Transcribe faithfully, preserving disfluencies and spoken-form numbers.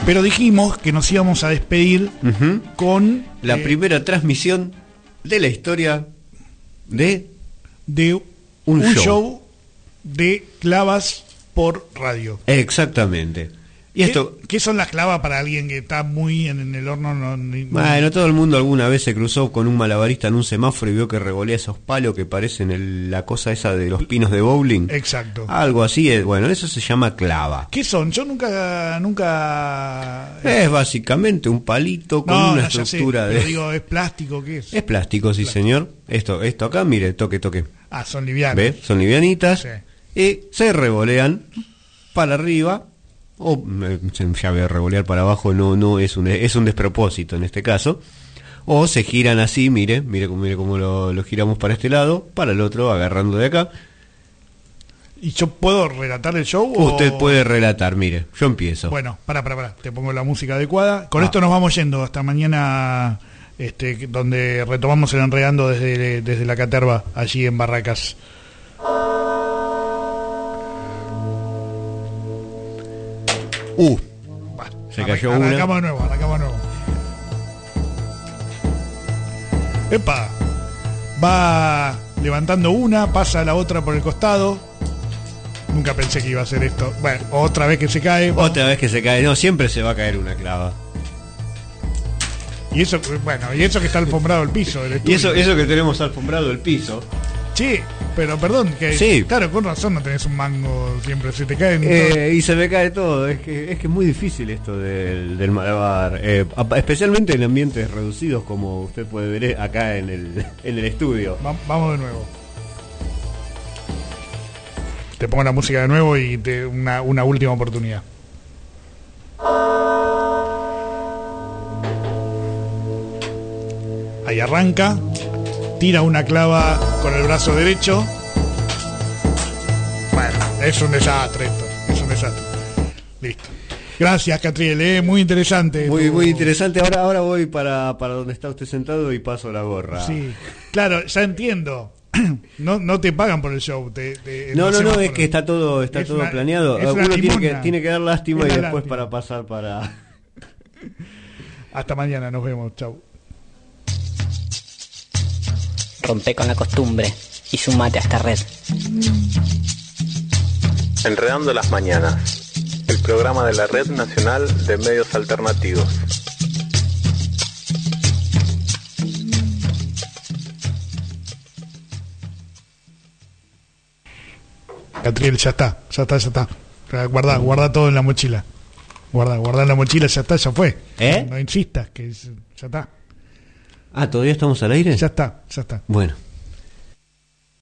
Pero dijimos que nos íbamos a despedir uh-huh. con la eh, primera transmisión de la historia de, de un, un show. show de clavas por radio. Exactamente. ¿Y esto? ¿Qué, ¿Qué son las clavas para alguien que está muy en, en el horno? No, ni, bueno, todo el mundo alguna vez se cruzó con un malabarista en un semáforo y vio que revolea esos palos que parecen el, la cosa esa de los pinos de bowling. Exacto. Algo así, es, bueno, eso se llama clava. ¿Qué son? Yo nunca... nunca Es básicamente un palito con no, una no, estructura sé, de... pero digo, ¿es plástico? ¿Qué es? Es plástico, sí, plástico. Señor. Esto, esto acá, mire, toque, toque. Ah, son livianas. ¿Ve? Son livianitas. Sí. Y se revolean para arriba. O ya voy a revolear para abajo, no no es un es un despropósito en este caso. O se giran así, mire, mire, mire cómo lo, lo giramos para este lado, para el otro, agarrando de acá. ¿Y yo puedo relatar el show? Usted o... puede relatar, mire, yo empiezo. Bueno, para, para, para, te pongo la música adecuada. Con ah. esto nos vamos yendo hasta mañana, este, donde retomamos el Enredando desde, desde la Caterva, allí en Barracas. Uh, se cayó una. Arrancamos de nuevo, arrancamos de nuevo. Epa, va levantando una, pasa la otra por el costado. Nunca pensé que iba a hacer esto. Bueno, otra vez que se cae. Otra vamos. vez que se cae. No, siempre se va a caer una clava. Y eso, bueno, y eso que está alfombrado el piso del estudio. Y eso, eso que tenemos alfombrado el piso. Sí, pero perdón, que sí. Claro, con razón no tenés un mango siempre, se te caen eh, y se me cae todo, es que es que es muy difícil esto del, del malabar, eh, especialmente en ambientes reducidos como usted puede ver acá en el, en el estudio. Va, vamos de nuevo. Te pongo la música de nuevo y te, una, una última oportunidad. Ahí arranca. Tira una clava con el brazo derecho. Bueno, es un desastre esto. Es un desastre. Listo. Gracias, Catriel, ¿eh? Muy interesante. Muy tu... muy interesante. Ahora ahora voy para, para donde está usted sentado y paso la gorra. Sí, claro, ya entiendo. No no te pagan por el show. Te, te, no, no, no, es que está todo está es todo una, planeado. Uno tiene que, tiene que dar lástima y después lástima. Para pasar para... Hasta mañana, nos vemos. Chau. Rompe con la costumbre y sumate a esta red. Enredando las mañanas, el programa de la Red Nacional de Medios Alternativos. Catriel, ya está, ya está, ya está. Guarda, guarda todo en la mochila. Guarda, guarda en la mochila, ya está, ya fue. ¿Eh? No, no insistas, que ya está. Ah, ¿todavía estamos al aire? Ya está, ya está. Bueno.